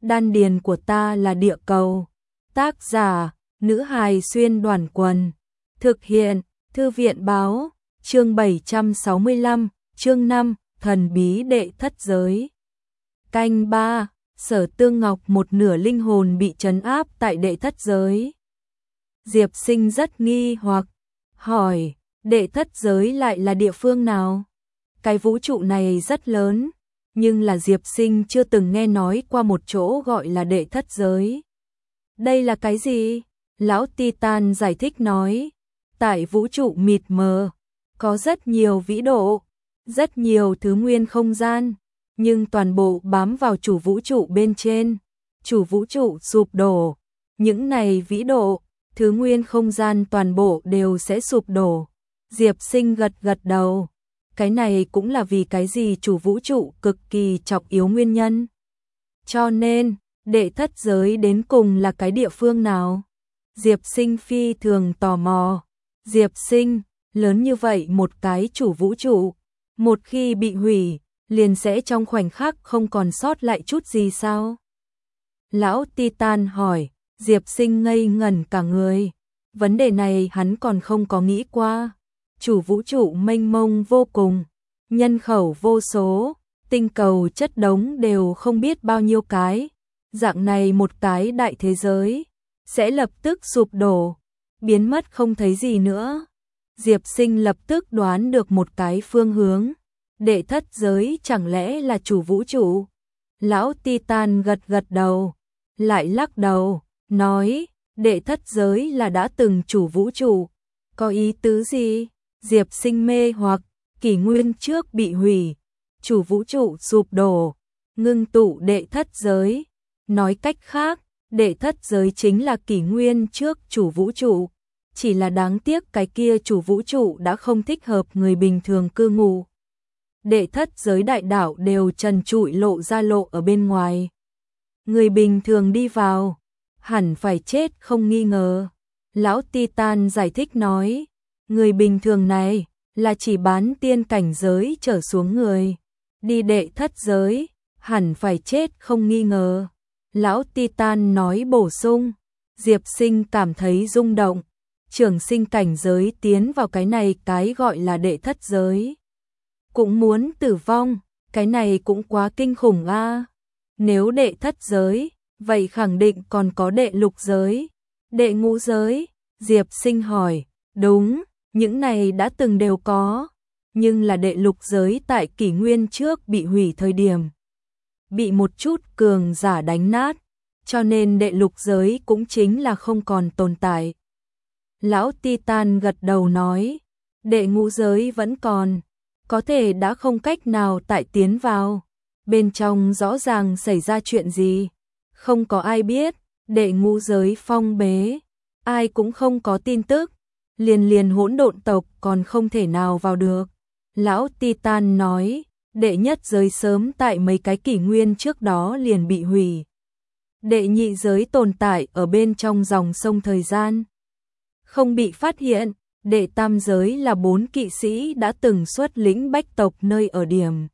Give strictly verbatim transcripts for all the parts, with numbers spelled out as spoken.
đan điền của ta là địa cầu. Tác giả, nữ hài xuyên đoàn quần. Thực hiện, thư viện báo, chương bảy trăm sáu mươi lăm, chương năm, thần bí đệ thất giới. Canh ba, Sở Tương Ngọc một nửa linh hồn bị trấn áp tại đệ thất giới. Diệp Sinh rất nghi hoặc, hỏi, đệ thất giới lại là địa phương nào? Cái vũ trụ này rất lớn, nhưng là Diệp Sinh chưa từng nghe nói qua một chỗ gọi là đệ thất giới. Đây là cái gì? Lão Titan giải thích nói, tại vũ trụ mịt mờ, có rất nhiều vĩ độ, rất nhiều thứ nguyên không gian, nhưng toàn bộ bám vào chủ vũ trụ bên trên. Chủ vũ trụ sụp đổ, những này vĩ độ, thứ nguyên không gian toàn bộ đều sẽ sụp đổ. Diệp Sinh gật gật đầu. Cái này cũng là vì cái gì chủ vũ trụ cực kỳ trọng yếu nguyên nhân. Cho nên, đệ thất giới đến cùng là cái địa phương nào? Diệp Sinh phi thường tò mò. Diệp Sinh, lớn như vậy một cái chủ vũ trụ, một khi bị hủy, liền sẽ trong khoảnh khắc không còn sót lại chút gì sao? Lão Titan hỏi, Diệp Sinh ngây ngẩn cả người. Vấn đề này hắn còn không có nghĩ qua. Chủ vũ trụ mênh mông vô cùng, nhân khẩu vô số, tinh cầu chất đống đều không biết bao nhiêu cái. Dạng này một cái đại thế giới, sẽ lập tức sụp đổ, biến mất không thấy gì nữa. Diệp Sinh lập tức đoán được một cái phương hướng. Đệ thất giới chẳng lẽ là chủ vũ trụ? Lão Titan gật gật đầu, lại lắc đầu, nói, đệ thất giới là đã từng chủ vũ trụ. Có ý tứ gì? Diệp Sinh mê hoặc, kỷ nguyên trước bị hủy, chủ vũ trụ sụp đổ, ngưng tụ đệ thất giới. Nói cách khác, đệ thất giới chính là kỷ nguyên trước chủ vũ trụ. Chỉ là đáng tiếc cái kia chủ vũ trụ đã không thích hợp người bình thường cư ngụ. Đệ thất giới đại đảo đều trần trụi lộ ra lộ ở bên ngoài. Người bình thường đi vào, hẳn phải chết không nghi ngờ. Lão Titan giải thích nói, người bình thường này là chỉ bán tiên cảnh giới trở xuống người. Đi đệ thất giới, hẳn phải chết không nghi ngờ. Lão Titan nói bổ sung. Diệp Sinh cảm thấy rung động. Trường sinh cảnh giới tiến vào cái này cái gọi là đệ thất giới, cũng muốn tử vong, cái này cũng quá kinh khủng a. À. Nếu đệ thất giới, vậy khẳng định còn có đệ lục giới, đệ ngũ giới. Diệp Sinh hỏi, đúng, những này đã từng đều có, nhưng là đệ lục giới tại kỷ nguyên trước bị hủy thời điểm, bị một chút cường giả đánh nát, cho nên đệ lục giới cũng chính là không còn tồn tại. Lão Titan gật đầu nói, đệ ngũ giới vẫn còn, có thể đã không cách nào tại tiến vào. Bên trong rõ ràng xảy ra chuyện gì, không có ai biết. Đệ ngũ giới phong bế, ai cũng không có tin tức, liền liền hỗn độn tộc còn không thể nào vào được. Lão Titan nói, đệ nhất giới sớm tại mấy cái kỷ nguyên trước đó liền bị hủy. Đệ nhị giới tồn tại ở bên trong dòng sông thời gian, không bị phát hiện. Đệ tam giới là bốn kỵ sĩ đã từng xuất lĩnh bách tộc nơi ở điểm.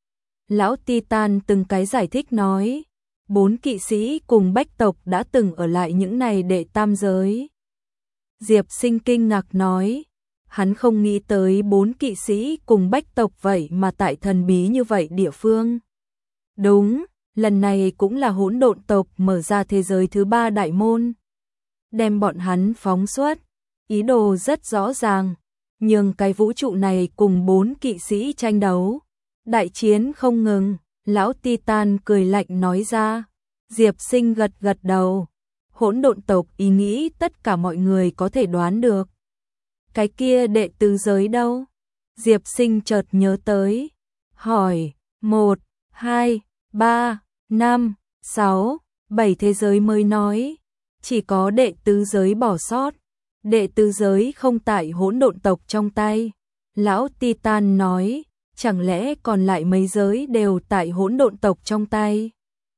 Lão Titan từng cái giải thích nói, bốn kỵ sĩ cùng bách tộc đã từng ở lại những này đệ tam giới. Diệp Sinh kinh ngạc nói, hắn không nghĩ tới bốn kỵ sĩ cùng bách tộc vậy mà tại thần bí như vậy địa phương. Đúng, lần này cũng là hỗn độn tộc mở ra thế giới thứ ba đại môn, đem bọn hắn phóng xuất. Ý đồ rất rõ ràng, nhưng cái vũ trụ này cùng bốn kỵ sĩ tranh đấu, đại chiến không ngừng. Lão Titan cười lạnh nói ra. Diệp Sinh gật gật đầu. Hỗn độn tộc ý nghĩ tất cả mọi người có thể đoán được. Cái kia đệ tứ giới đâu? Diệp Sinh chợt nhớ tới, hỏi, một, hai, ba, năm, sáu, bảy thế giới mới nói, chỉ có đệ tứ giới bỏ sót. Đệ tứ giới không tại hỗn độn tộc trong tay. Lão Titan nói, chẳng lẽ còn lại mấy giới đều tại hỗn độn tộc trong tay?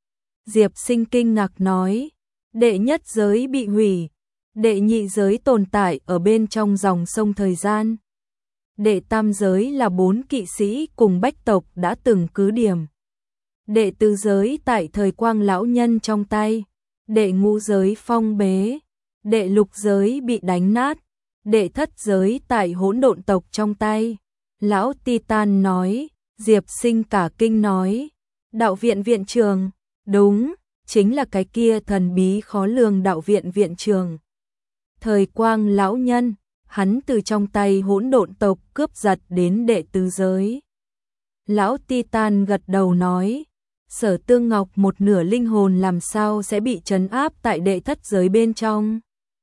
Diệp Sinh kinh ngạc nói, đệ nhất giới bị hủy, đệ nhị giới tồn tại ở bên trong dòng sông thời gian. Đệ tam giới là bốn kỵ sĩ cùng bách tộc đã từng cứ điểm. đệ tứ giới tại thời Quang lão nhân trong tay, đệ ngũ giới phong bế, đệ lục giới bị đánh nát, đệ thất giới tại hỗn độn tộc trong tay. Lão Titan nói, Diệp Sinh cả kinh nói, đạo viện viện trường, đúng, chính là cái kia thần bí khó lường đạo viện viện trường. Thời Quang lão nhân, hắn từ trong tay hỗn độn tộc cướp giật đến đệ tứ giới. Lão Titan gật đầu nói, Sở Tương Ngọc một nửa linh hồn làm sao sẽ bị trấn áp tại đệ thất giới bên trong.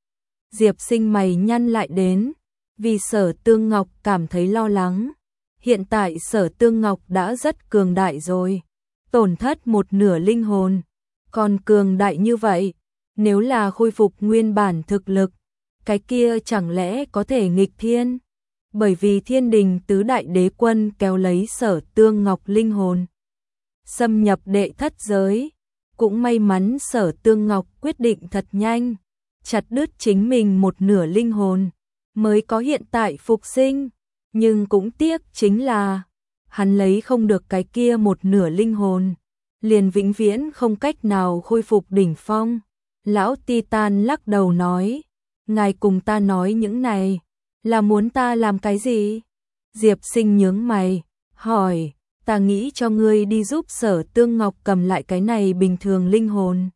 Diệp Sinh mày nhăn lại đến, vì Sở Tương Ngọc cảm thấy lo lắng. Hiện tại Sở Tương Ngọc đã rất cường đại rồi, tổn thất một nửa linh hồn, còn cường đại như vậy, nếu là khôi phục nguyên bản thực lực, cái kia chẳng lẽ có thể nghịch thiên? Bởi vì Thiên Đình tứ đại đế quân kéo lấy Sở Tương Ngọc linh hồn, xâm nhập đệ thất giới, cũng may mắn Sở Tương Ngọc quyết định thật nhanh, chặt đứt chính mình một nửa linh hồn, mới có hiện tại phục sinh, nhưng cũng tiếc chính là hắn lấy không được cái kia một nửa linh hồn, liền vĩnh viễn không cách nào khôi phục đỉnh phong. Lão Titan lắc đầu nói, ngài cùng ta nói những này, là muốn ta làm cái gì? Diệp Sinh nhướng mày, hỏi, ta nghĩ cho ngươi đi giúp Sở Tương Ngọc cầm lại cái này bình thường linh hồn.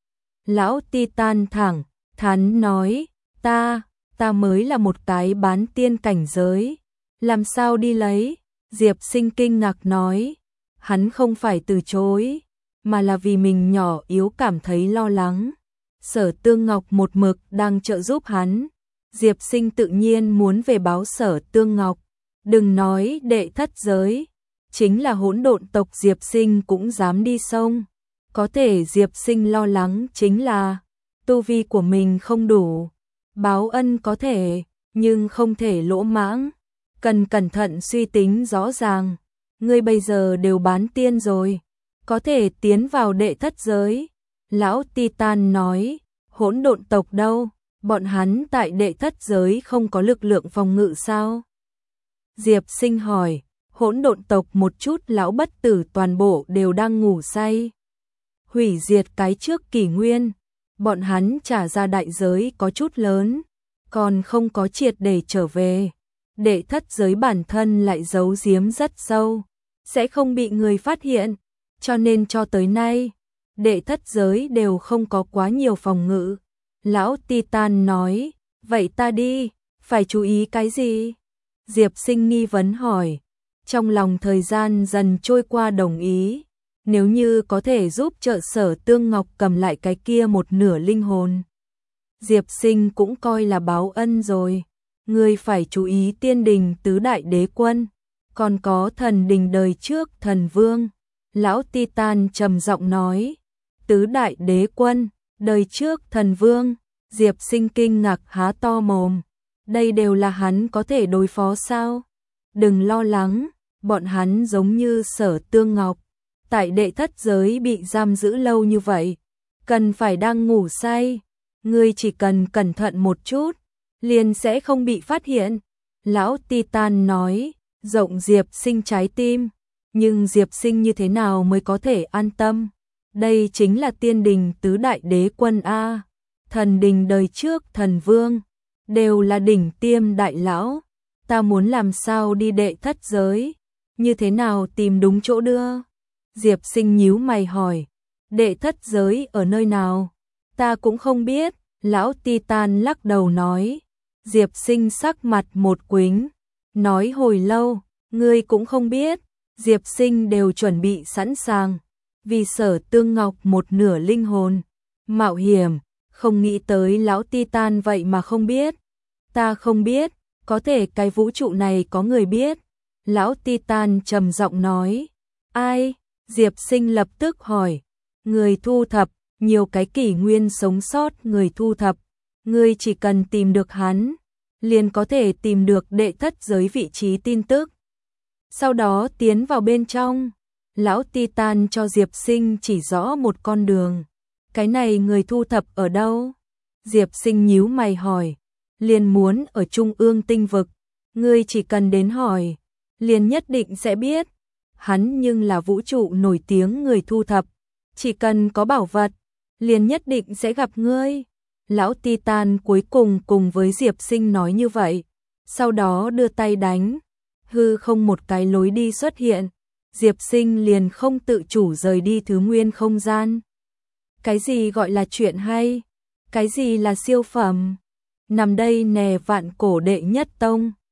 Lão Titan thẳng, thắn nói, ta, ta mới là một cái bán tiên cảnh giới, làm sao đi lấy? Diệp Sinh kinh ngạc nói, hắn không phải từ chối, mà là vì mình nhỏ yếu cảm thấy lo lắng. Sở Tương Ngọc một mực đang trợ giúp hắn, Diệp Sinh tự nhiên muốn về báo Sở Tương Ngọc, đừng nói đệ thất giới, chính là hỗn độn tộc Diệp Sinh cũng dám đi sông. Có thể Diệp Sinh lo lắng chính là tu vi của mình không đủ, báo ân có thể, nhưng không thể lỗ mãng, cần cẩn thận suy tính rõ ràng. Ngươi bây giờ đều bán tiên rồi, có thể tiến vào đệ thất giới. Lão Titan nói, hỗn độn tộc đâu, bọn hắn tại đệ thất giới không có lực lượng phòng ngự sao? Diệp Sinh hỏi, hỗn độn tộc một chút lão bất tử toàn bộ đều đang ngủ say. Hủy diệt cái trước kỷ nguyên, bọn hắn trả ra đại giới có chút lớn, còn không có triệt để trở về. Đệ thất giới bản thân lại giấu giếm rất sâu, sẽ không bị người phát hiện, cho nên cho tới nay, đệ thất giới đều không có quá nhiều phòng ngự. Lão Titan nói, vậy ta đi, phải chú ý cái gì? Diệp Sinh nghi vấn hỏi, trong lòng thời gian dần trôi qua đồng ý, nếu như có thể giúp trợ Sở Tương Ngọc cầm lại cái kia một nửa linh hồn. Diệp Sinh cũng coi là báo ân rồi, ngươi phải chú ý Tiên Đình tứ đại đế quân, còn có thần đình đời trước thần vương. Lão Titan trầm giọng nói, tứ đại đế quân, đời trước thần vương. Diệp Sinh kinh ngạc há to mồm, đây đều là hắn có thể đối phó sao? Đừng lo lắng, bọn hắn giống như Sở Tương Ngọc, tại đệ thất giới bị giam giữ lâu như vậy, cần phải đang ngủ say, ngươi chỉ cần cẩn thận một chút, liền sẽ không bị phát hiện. Lão Titan nói, rộng Diệp Sinh trái tim, nhưng Diệp Sinh như thế nào mới có thể an tâm? Đây chính là Tiên Đình tứ đại đế quân a, thần đình đời trước thần vương, đều là đỉnh tiêm đại lão, ta muốn làm sao đi đệ thất giới, như thế nào tìm đúng chỗ đưa? Diệp Sinh nhíu mày hỏi, đệ thất giới ở nơi nào? Ta cũng không biết. Lão Titan lắc đầu nói. Diệp Sinh sắc mặt một quính, nói hồi lâu, ngươi cũng không biết. Diệp Sinh đều chuẩn bị sẵn sàng, vì Sở Tương Ngọc một nửa linh hồn, mạo hiểm, không nghĩ tới lão Titan vậy mà không biết. Ta không biết, có thể cái vũ trụ này có người biết. Lão Titan trầm giọng nói. Ai? Diệp Sinh lập tức hỏi. Người thu thập, nhiều cái kỷ nguyên sống sót người thu thập. Ngươi chỉ cần tìm được hắn, liền có thể tìm được đệ thất giới vị trí tin tức. Sau đó tiến vào bên trong. Lão Titan cho Diệp Sinh chỉ rõ một con đường. Cái này người thu thập ở đâu? Diệp Sinh nhíu mày hỏi. Liền muốn ở trung ương tinh vực. Ngươi chỉ cần đến hỏi, liền nhất định sẽ biết. hắn nhưng là vũ trụ nổi tiếng người thu thập, chỉ cần có bảo vật, liền nhất định sẽ gặp ngươi. Lão Titan cuối cùng cùng với Diệp Sinh nói như vậy, sau đó đưa tay đánh, hư không một cái lối đi xuất hiện, Diệp Sinh liền không tự chủ rời đi thứ nguyên không gian. Cái gì gọi là chuyện hay? Cái gì là siêu phẩm? Nằm đây nè vạn cổ đệ nhất tông.